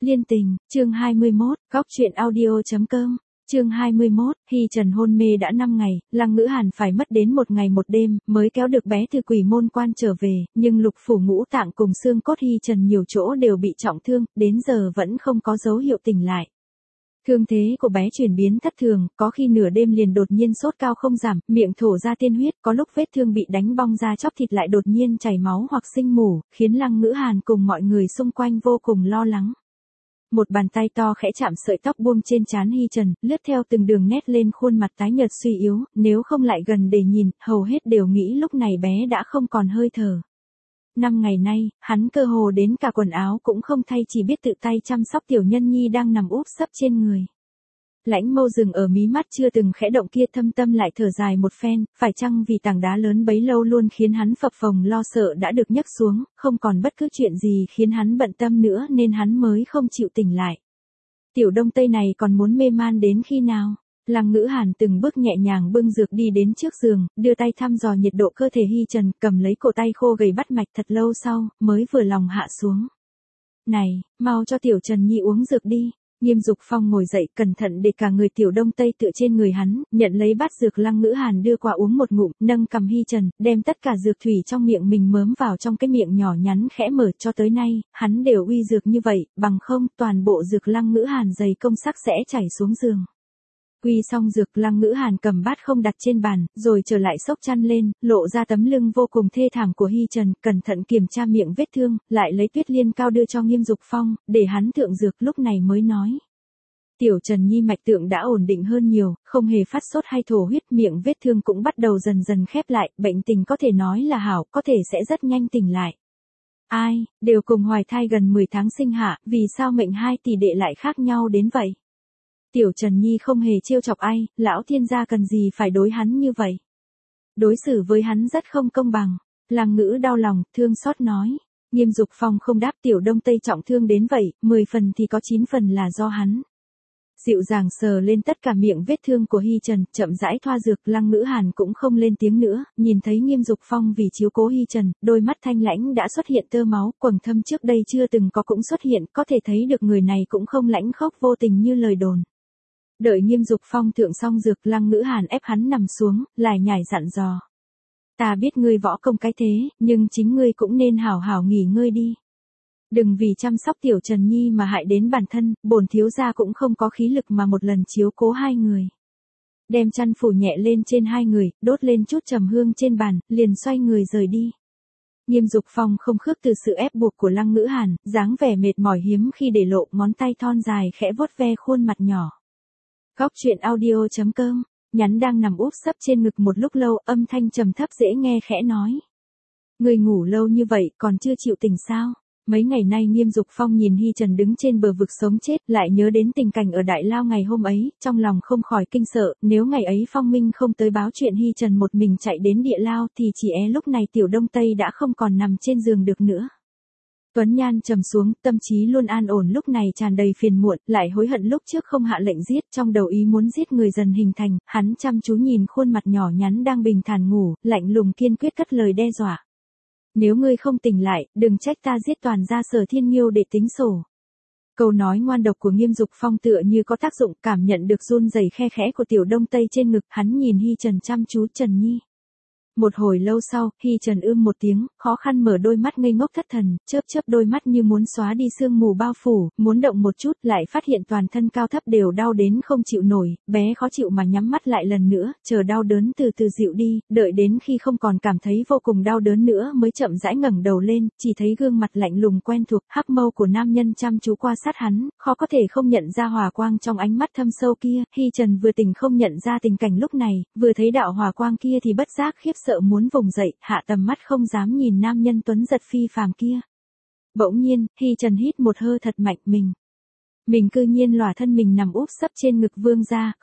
Liên tình, chương 21, góc truyện audio.com, chương 21, Hy Trần hôn mê đã 5 ngày, Lăng Ngữ Hàn phải mất đến 1 ngày 1 đêm, mới kéo được bé từ quỷ môn quan trở về, nhưng lục phủ ngũ tạng cùng xương cốt Hy Trần nhiều chỗ đều bị trọng thương, đến giờ vẫn không có dấu hiệu tỉnh lại. Thương thế của bé chuyển biến thất thường, có khi nửa đêm liền đột nhiên sốt cao không giảm, miệng thổ ra tiên huyết, có lúc vết thương bị đánh bong ra chóc thịt lại đột nhiên chảy máu hoặc sinh mủ, khiến Lăng Ngữ Hàn cùng mọi người xung quanh vô cùng lo lắng. Một bàn tay to khẽ chạm sợi tóc buông trên trán Hy Trần, lướt theo từng đường nét lên khuôn mặt tái nhợt suy yếu, nếu không lại gần để nhìn, hầu hết đều nghĩ lúc này bé đã không còn hơi thở. 5 ngày nay, hắn cơ hồ đến cả quần áo cũng không thay, chỉ biết tự tay chăm sóc tiểu nhân nhi đang nằm úp sấp trên người. Lãnh Mâu dừng ở mí mắt chưa từng khẽ động kia, thâm tâm lại thở dài một phen, phải chăng vì tảng đá lớn bấy lâu luôn khiến hắn phập phồng lo sợ đã được nhấc xuống, không còn bất cứ chuyện gì khiến hắn bận tâm nữa nên hắn mới không chịu tỉnh lại. Tiểu Đông Tây này còn muốn mê man đến khi nào? Lăng Ngữ Hàn từng bước nhẹ nhàng bưng dược đi đến trước giường, đưa tay thăm dò nhiệt độ cơ thể Hy Trần, cầm lấy cổ tay khô gầy bắt mạch, thật lâu sau, mới vừa lòng hạ xuống. Này, mau cho Tiểu Trần Nhi uống dược đi. Nghiêm Dục Phong ngồi dậy, cẩn thận để cả người Tiểu Đông Tây tựa trên người hắn, nhận lấy bát dược Lăng Ngữ Hàn đưa qua uống một ngụm, nâng cầm Hy Trần, đem tất cả dược thủy trong miệng mình mớm vào trong cái miệng nhỏ nhắn khẽ mở. Cho tới nay, hắn đều uy dược như vậy, bằng không, toàn bộ dược Lăng Ngữ Hàn dày công sắc sẽ chảy xuống giường. Uy xong dược, Lăng Ngữ Hàn cầm bát không đặt trên bàn, rồi trở lại xốc chăn lên, lộ ra tấm lưng vô cùng thê thảm của Hy Trần, cẩn thận kiểm tra miệng vết thương, lại lấy Tuyết Liên cao đưa cho Nghiêm Dục Phong, để hắn thượng dược, lúc này mới nói. Tiểu Trần Nhi mạch tượng đã ổn định hơn nhiều, không hề phát sốt hay thổ huyết, miệng vết thương cũng bắt đầu dần dần khép lại, bệnh tình có thể nói là hảo, có thể sẽ rất nhanh tỉnh lại. Ai, đều cùng hoài thai gần 10 tháng sinh hạ, vì sao mệnh hai tỷ đệ lại khác nhau đến vậy? Tiểu Trần Nhi không hề trêu chọc ai, lão thiên gia cần gì phải đối hắn như vậy? Đối xử với hắn rất không công bằng. Lăng Ngữ đau lòng, thương xót nói. Nghiêm Dục Phong không đáp, Tiểu Đông Tây trọng thương đến vậy, 10 phần thì có 9 phần là do hắn. Dịu dàng sờ lên tất cả miệng vết thương của Hy Trần, chậm rãi thoa dược. Lăng Ngữ Hàn cũng không lên tiếng nữa, nhìn thấy Nghiêm Dục Phong vì chiếu cố Hy Trần, đôi mắt thanh lãnh đã xuất hiện tơ máu, quầng thâm trước đây chưa từng có cũng xuất hiện, có thể thấy được người này cũng không lãnh khốc vô tình như lời đồn. Đợi Nghiêm Dục Phong thượng xong dược, Lăng Ngữ Hàn ép hắn nằm xuống, lải nhải dặn dò. Ta biết ngươi võ công cái thế, nhưng chính ngươi cũng nên hảo hảo nghỉ ngơi đi. Đừng vì chăm sóc Tiểu Trần Nhi mà hại đến bản thân, bổn thiếu gia cũng không có khí lực mà một lần chiếu cố hai người. Đem chăn phủ nhẹ lên trên hai người, đốt lên chút trầm hương trên bàn, liền xoay người rời đi. Nghiêm Dục Phong không khước từ sự ép buộc của Lăng Ngữ Hàn, dáng vẻ mệt mỏi hiếm khi để lộ, ngón tay thon dài khẽ vuốt ve khuôn mặt nhỏ. Góc truyện audio.com, nhắn đang nằm úp sấp trên ngực một lúc lâu, âm thanh trầm thấp dễ nghe khẽ nói. Người ngủ lâu như vậy còn chưa chịu tỉnh sao? Mấy ngày nay Nghiêm Dục Phong nhìn Hy Trần đứng trên bờ vực sống chết, lại nhớ đến tình cảnh ở Đại Lao ngày hôm ấy, trong lòng không khỏi kinh sợ, nếu ngày ấy Phong Minh không tới báo chuyện Hy Trần một mình chạy đến Địa Lao thì chỉ lúc này Tiểu Đông Tây đã không còn nằm trên giường được nữa. Tuấn nhan trầm xuống, tâm trí luôn an ổn lúc này tràn đầy phiền muộn, lại hối hận lúc trước không hạ lệnh giết, trong đầu ý muốn giết người dần hình thành, hắn chăm chú nhìn khuôn mặt nhỏ nhắn đang bình thản ngủ, lạnh lùng kiên quyết cất lời đe dọa. Nếu ngươi không tỉnh lại, đừng trách ta giết toàn gia Sở Thiên Nghiêu để tính sổ. Câu nói ngoan độc của Nghiêm Dục Phong tựa như có tác dụng, cảm nhận được run rẩy khe khẽ của Tiểu Đông Tây trên ngực, hắn nhìn Hy Trần chăm chú. Trần Nhi. Một hồi lâu sau, Hy Trần một tiếng, khó khăn mở đôi mắt ngây ngốc thất thần, chớp chớp đôi mắt như muốn xóa đi sương mù bao phủ, muốn động một chút lại phát hiện toàn thân cao thấp đều đau đến không chịu nổi, bé khó chịu mà nhắm mắt lại lần nữa, chờ đau đớn từ từ dịu đi, đợi đến khi không còn cảm thấy vô cùng đau đớn nữa mới chậm rãi ngẩng đầu lên, chỉ thấy gương mặt lạnh lùng quen thuộc, hắc mâu của nam nhân chăm chú qua sát hắn, khó có thể không nhận ra hòa quang trong ánh mắt thâm sâu kia. Hy Trần vừa tỉnh không nhận ra tình cảnh lúc này, vừa thấy đạo hòa quang kia thì bất giác khiếp sợ muốn vùng dậy, hạ tầm mắt không dám nhìn nam nhân tuấn giật phi phàm kia. Bỗng nhiên, Hy Trần hít một hơi thật mạnh, mình cư nhiên lòa thân mình nằm úp sấp trên ngực vương gia,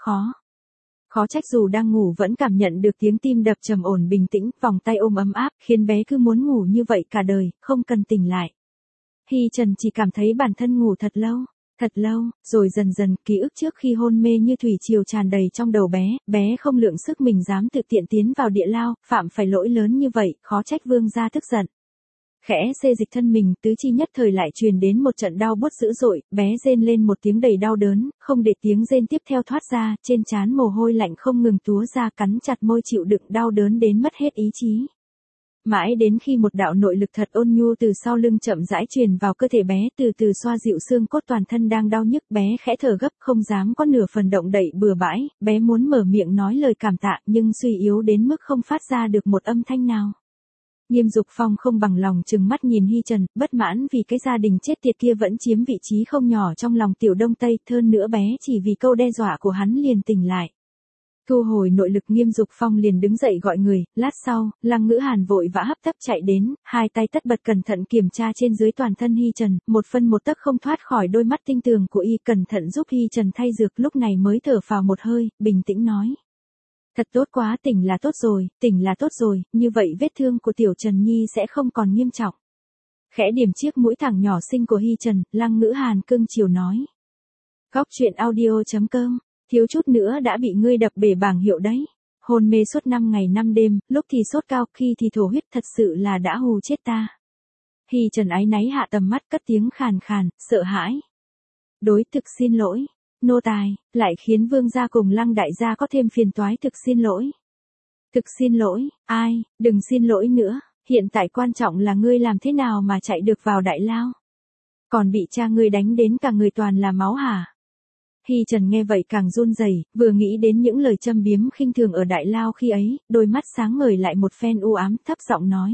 khó trách dù đang ngủ vẫn cảm nhận được tiếng tim đập trầm ổn bình tĩnh, vòng tay ôm ấm áp, khiến bé cứ muốn ngủ như vậy cả đời, không cần tỉnh lại. Hy Trần chỉ cảm thấy bản thân ngủ thật lâu, rồi dần dần, ký ức trước khi hôn mê như thủy triều tràn đầy trong đầu bé không lượng sức mình dám tự tiện tiến vào Địa Lao, phạm phải lỗi lớn như vậy, khó trách vương gia tức giận. Khẽ xê dịch thân mình, tứ chi nhất thời lại truyền đến một trận đau buốt dữ dội, bé rên lên một tiếng đầy đau đớn, không để tiếng rên tiếp theo thoát ra, trên trán mồ hôi lạnh không ngừng túa ra, cắn chặt môi chịu đựng đau đớn đến mất hết ý chí. Mãi đến khi một đạo nội lực thật ôn nhu từ sau lưng chậm rãi truyền vào cơ thể bé, từ từ xoa dịu xương cốt toàn thân đang đau nhức, bé khẽ thở gấp, không dám có nửa phần động đậy bừa bãi, bé muốn mở miệng nói lời cảm tạ nhưng suy yếu đến mức không phát ra được một âm thanh nào. Nghiêm Dục Phong không bằng lòng trừng mắt nhìn Hi Trần, bất mãn vì cái gia đình chết tiệt kia vẫn chiếm vị trí không nhỏ trong lòng Tiểu Đông Tây, hơn nữa bé chỉ vì câu đe dọa của hắn liền tỉnh lại. Thu hồi nội lực, Nghiêm Dục Phong liền đứng dậy gọi người, lát sau, Lăng Ngữ Hàn vội vã hấp tấp chạy đến, hai tay tất bật cẩn thận kiểm tra trên dưới toàn thân Hi Trần, một phân một tấc không thoát khỏi đôi mắt tinh tường của y, cẩn thận giúp Hi Trần thay dược, lúc này mới thở phào một hơi, bình tĩnh nói. Thật tốt quá, tỉnh là tốt rồi, như vậy vết thương của Tiểu Trần Nhi sẽ không còn nghiêm trọng. Khẽ điểm chiếc mũi thẳng nhỏ xinh của Hi Trần, Lăng Ngữ Hàn cưng chiều nói. Góc truyện audio.com, thiếu chút nữa đã bị ngươi đập bể bảng hiệu đấy. Hôn mê suốt 5 ngày 5 đêm, lúc thì sốt cao, khi thì thổ huyết, thật sự là đã hù chết ta. Hi Trần áy náy hạ tầm mắt, cất tiếng khàn khàn, sợ hãi. Đối thực xin lỗi. Nô tài, lại khiến Vương gia cùng Lăng đại gia có thêm phiền toái, thực xin lỗi. Thực xin lỗi, ai, đừng xin lỗi nữa, hiện tại quan trọng là ngươi làm thế nào mà chạy được vào đại lao. Còn bị cha ngươi đánh đến cả người toàn là máu hả? Hi Trần nghe vậy càng run rẩy, vừa nghĩ đến những lời châm biếm khinh thường ở đại lao khi ấy, đôi mắt sáng ngời lại một phen u ám, thấp giọng nói.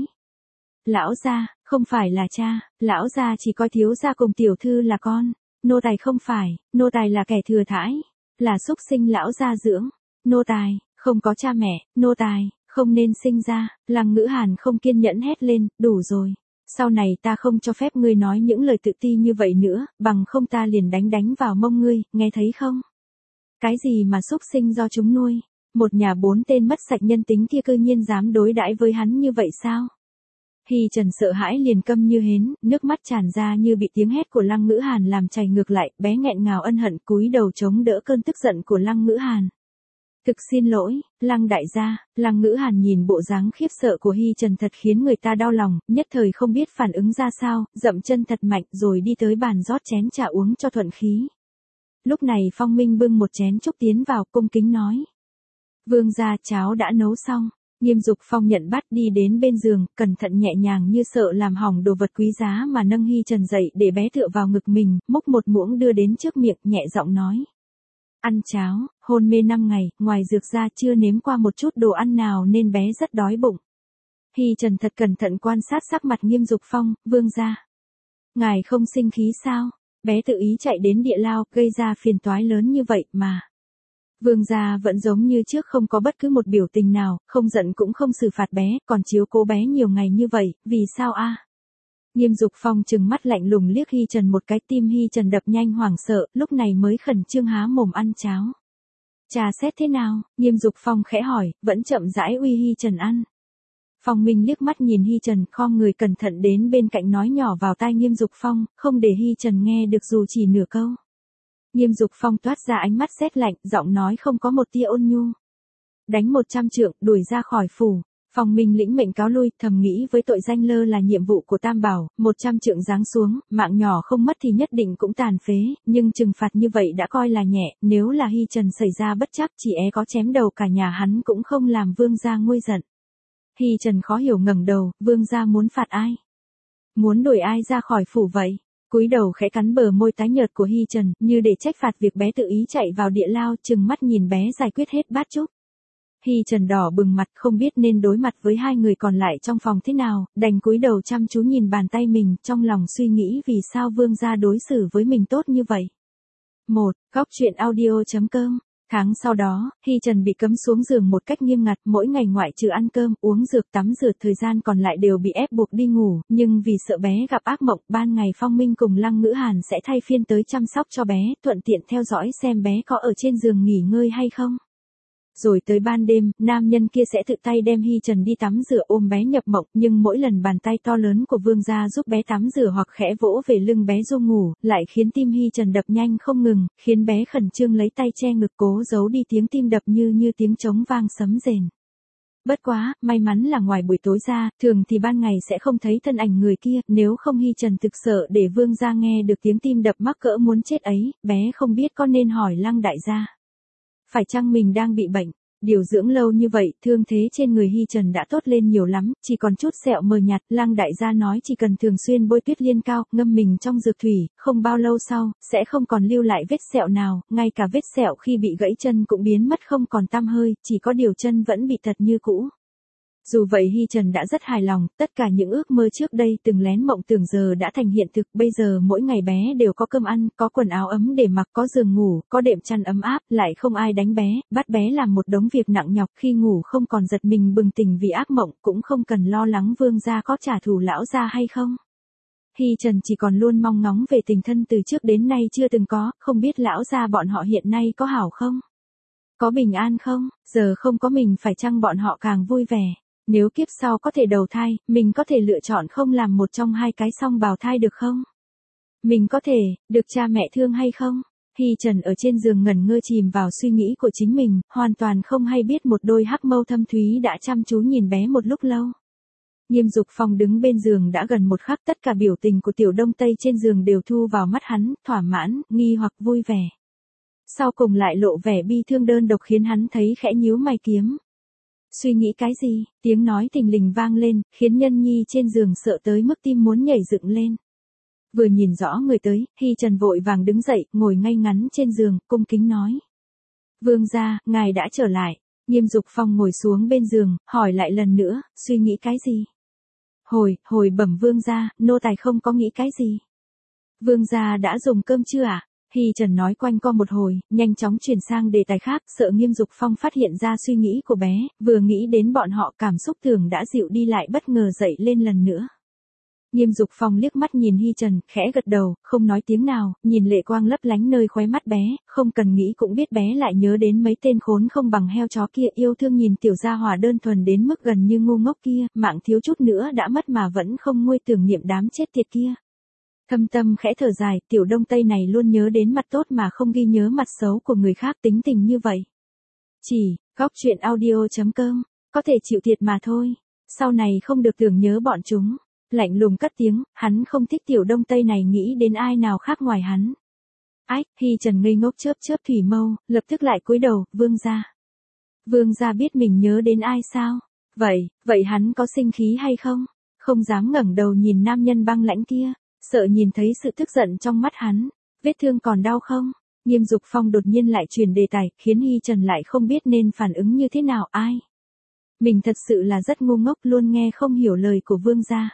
Lão gia, không phải là cha, lão gia chỉ coi thiếu gia cùng tiểu thư là con. Nô tài không phải, nô tài là kẻ thừa thãi, là súc sinh lão gia dưỡng. Nô tài, không có cha mẹ, nô tài, không nên sinh ra. Lăng Ngữ Hàn không kiên nhẫn hét lên, đủ rồi. Sau này ta không cho phép ngươi nói những lời tự ti như vậy nữa, bằng không ta liền đánh vào mông ngươi, nghe thấy không? Cái gì mà súc sinh do chúng nuôi? Một nhà 4 tên mất sạch nhân tính kia cư nhiên dám đối đãi với hắn như vậy sao? Hi Trần sợ hãi liền câm như hến, nước mắt tràn ra như bị tiếng hét của Lăng Ngữ Hàn làm chảy ngược lại, bé nghẹn ngào ân hận cúi đầu chống đỡ cơn tức giận của Lăng Ngữ Hàn. Thực xin lỗi, Lăng đại gia. Lăng Ngữ Hàn nhìn bộ dáng khiếp sợ của Hi Trần thật khiến người ta đau lòng, nhất thời không biết phản ứng ra sao, dậm chân thật mạnh rồi đi tới bàn rót chén trà uống cho thuận khí. Lúc này Phong Minh bưng một chén trúc tiến vào, cung kính nói. Vương gia, cháo đã nấu xong. Nghiêm Dục Phong nhận bát đi đến bên giường, cẩn thận nhẹ nhàng như sợ làm hỏng đồ vật quý giá mà nâng Hi Trần dậy để bé tựa vào ngực mình, múc một muỗng đưa đến trước miệng, nhẹ giọng nói. Ăn cháo, hôn mê 5 ngày, ngoài dược ra chưa nếm qua một chút đồ ăn nào nên bé rất đói bụng. Hi Trần thật cẩn thận quan sát sắc mặt Nghiêm Dục Phong, vương gia. Ngài không sinh khí sao? Bé tự ý chạy đến địa lao, gây ra phiền toái lớn như vậy mà. Vương gia vẫn giống như trước, không có bất cứ một biểu tình nào, không giận cũng không xử phạt bé, còn chiếu cố bé nhiều ngày như vậy, vì sao a? Nghiêm Dục Phong trừng mắt lạnh lùng liếc Hi Trần một cái, tim Hi Trần đập nhanh hoảng sợ, lúc này mới khẩn trương há mồm ăn cháo. Trà xét thế nào? Nghiêm Dục Phong khẽ hỏi, vẫn chậm rãi uy Hi Trần ăn. Phong Minh liếc mắt nhìn Hi Trần, khom người cẩn thận đến bên cạnh nói nhỏ vào tai Nghiêm Dục Phong, không để Hi Trần nghe được dù chỉ nửa câu. Nghiêm Dục Phong toát ra ánh mắt sét lạnh, giọng nói không có một tia ôn nhu. Đánh 100 trượng, đuổi ra khỏi phủ. Phong Minh lĩnh mệnh cáo lui, thầm nghĩ với tội danh lơ là nhiệm vụ của Tam Bảo, 100 trượng giáng xuống, mạng nhỏ không mất thì nhất định cũng tàn phế, nhưng trừng phạt như vậy đã coi là nhẹ, nếu là Hi Trần xảy ra bất trắc chỉ có chém đầu cả nhà hắn cũng không làm vương gia nguôi giận. Hi Trần khó hiểu ngẩng đầu, vương gia muốn phạt ai? Muốn đuổi ai ra khỏi phủ vậy? Cúi đầu khẽ cắn bờ môi tái nhợt của Hi Trần, như để trách phạt việc bé tự ý chạy vào địa lao, trừng mắt nhìn bé giải quyết hết bát chúc. Hi Trần đỏ bừng mặt, không biết nên đối mặt với hai người còn lại trong phòng thế nào, đành cúi đầu chăm chú nhìn bàn tay mình, trong lòng suy nghĩ vì sao vương gia đối xử với mình tốt như vậy. Góc truyện audio.com. Tháng sau đó, Hi Trần bị cấm xuống giường một cách nghiêm ngặt, mỗi ngày ngoại trừ ăn cơm, uống dược, tắm rửa, thời gian còn lại đều bị ép buộc đi ngủ, nhưng vì sợ bé gặp ác mộng, ban ngày Phong Minh cùng Lăng Ngữ Hàn sẽ thay phiên tới chăm sóc cho bé, thuận tiện theo dõi xem bé có ở trên giường nghỉ ngơi hay không. Rồi tới ban đêm, nam nhân kia sẽ tự tay đem Hi Trần đi tắm rửa, ôm bé nhập mộng, nhưng mỗi lần bàn tay to lớn của vương gia giúp bé tắm rửa hoặc khẽ vỗ về lưng bé ru ngủ, lại khiến tim Hi Trần đập nhanh không ngừng, khiến bé khẩn trương lấy tay che ngực cố giấu đi tiếng tim đập như tiếng trống vang sấm rền. Bất quá, may mắn là ngoài buổi tối ra, thường thì ban ngày sẽ không thấy thân ảnh người kia, nếu không Hi Trần thực sợ để Vương gia nghe được tiếng tim đập mắc cỡ muốn chết ấy, bé không biết có nên hỏi Lăng đại gia. Phải chăng mình đang bị bệnh? Điều dưỡng lâu như vậy, thương thế trên người Hi Trần đã tốt lên nhiều lắm, chỉ còn chút sẹo mờ nhạt, Lăng đại gia nói chỉ cần thường xuyên bôi tuyết liên cao, ngâm mình trong dược thủy, không bao lâu sau, sẽ không còn lưu lại vết sẹo nào, ngay cả vết sẹo khi bị gãy chân cũng biến mất không còn tăm hơi, chỉ có điều chân vẫn bị tật như cũ. Dù vậy Hi Trần đã rất hài lòng, tất cả những ước mơ trước đây từng lén mộng tưởng giờ đã thành hiện thực, bây giờ mỗi ngày bé đều có cơm ăn, có quần áo ấm để mặc, có giường ngủ, có đệm chăn ấm áp, lại không ai đánh bé, bắt bé làm một đống việc nặng nhọc, khi ngủ không còn giật mình bừng tỉnh vì ác mộng, cũng không cần lo lắng Vương gia có trả thù lão gia hay không. Hi Trần chỉ còn luôn mong ngóng về tình thân từ trước đến nay chưa từng có, không biết lão gia bọn họ hiện nay có hảo không? Có bình an không? Giờ không có mình phải chăng bọn họ càng vui vẻ? Nếu kiếp sau có thể đầu thai, mình có thể lựa chọn không làm một trong hai cái song bào thai được không? Mình có thể, được cha mẹ thương hay không? Hi Trần ở trên giường ngẩn ngơ chìm vào suy nghĩ của chính mình, hoàn toàn không hay biết một đôi hắc mâu thâm thúy đã chăm chú nhìn bé một lúc lâu. Nghiêm Dục Phong đứng bên giường đã gần một khắc, tất cả biểu tình của Tiểu Đông Tây trên giường đều thu vào mắt hắn, thỏa mãn, nghi hoặc vui vẻ. Sau cùng lại lộ vẻ bi thương đơn độc khiến hắn thấy khẽ nhíu mày kiếm. Suy nghĩ cái gì? Tiếng nói thình lình vang lên, khiến Nhân Nhi trên giường sợ tới mức tim muốn nhảy dựng lên. Vừa nhìn rõ người tới, Hi Trần vội vàng đứng dậy, ngồi ngay ngắn trên giường, cung kính nói. Vương gia, ngài đã trở lại. Nghiêm Dục Phong ngồi xuống bên giường, hỏi lại lần nữa, suy nghĩ cái gì? Hồi bẩm vương gia, nô tài không có nghĩ cái gì. Vương gia đã dùng cơm chưa ạ? Hi Trần nói quanh co một hồi, nhanh chóng chuyển sang đề tài khác, sợ Nghiêm Dục Phong phát hiện ra suy nghĩ của bé, vừa nghĩ đến bọn họ cảm xúc thường đã dịu đi lại bất ngờ dậy lên lần nữa. Nghiêm Dục Phong liếc mắt nhìn Hi Trần, khẽ gật đầu, không nói tiếng nào, nhìn lệ quang lấp lánh nơi khóe mắt bé, không cần nghĩ cũng biết bé lại nhớ đến mấy tên khốn không bằng heo chó kia, yêu thương nhìn tiểu gia hỏa đơn thuần đến mức gần như ngu ngốc kia, mạng thiếu chút nữa đã mất mà vẫn không nguôi tưởng niệm đám chết tiệt kia. Thâm tâm khẽ thở dài, Tiểu Đông Tây này luôn nhớ đến mặt tốt mà không ghi nhớ mặt xấu của người khác, tính tình như vậy. Chỉ, góc chuyện audio.com, có thể chịu thiệt mà thôi, sau này không được tưởng nhớ bọn chúng. Lạnh lùng cất tiếng, hắn không thích Tiểu Đông Tây này nghĩ đến ai nào khác ngoài hắn. Ách, Hi Trần ngây ngốc chớp chớp thủy mâu, lập tức lại cúi đầu, vương gia. Vương gia biết mình nhớ đến ai sao? Vậy hắn có sinh khí hay không? Không dám ngẩng đầu nhìn nam nhân băng lãnh kia, sợ nhìn thấy sự tức giận trong mắt hắn. Vết thương còn đau không? Nghiêm Dục Phong đột nhiên lại chuyển đề tài, khiến Hi Trần lại không biết nên phản ứng như thế nào. Ai? Mình thật sự là rất ngu ngốc, luôn nghe không hiểu lời của vương gia.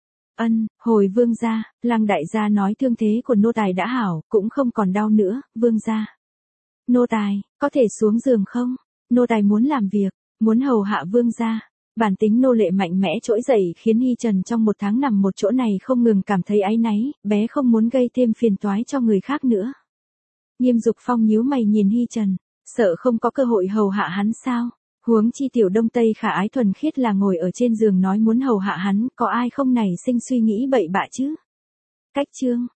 Hồi vương gia, Lăng đại gia nói thương thế của nô tài đã hảo, cũng không còn đau nữa, vương gia. Nô tài, có thể xuống giường không? Nô tài muốn làm việc, muốn hầu hạ vương gia. Bản tính nô lệ mạnh mẽ trỗi dậy khiến Hi Trần trong một tháng nằm một chỗ này không ngừng cảm thấy áy náy, bé không muốn gây thêm phiền toái cho người khác nữa. Nghiêm Dục Phong nhíu mày nhìn Hi Trần, sợ không có cơ hội hầu hạ hắn sao? Huống chi Tiểu Đông Tây khả ái thuần khiết là ngồi ở trên giường nói muốn hầu hạ hắn, có ai không nảy sinh suy nghĩ bậy bạ chứ? Cách chương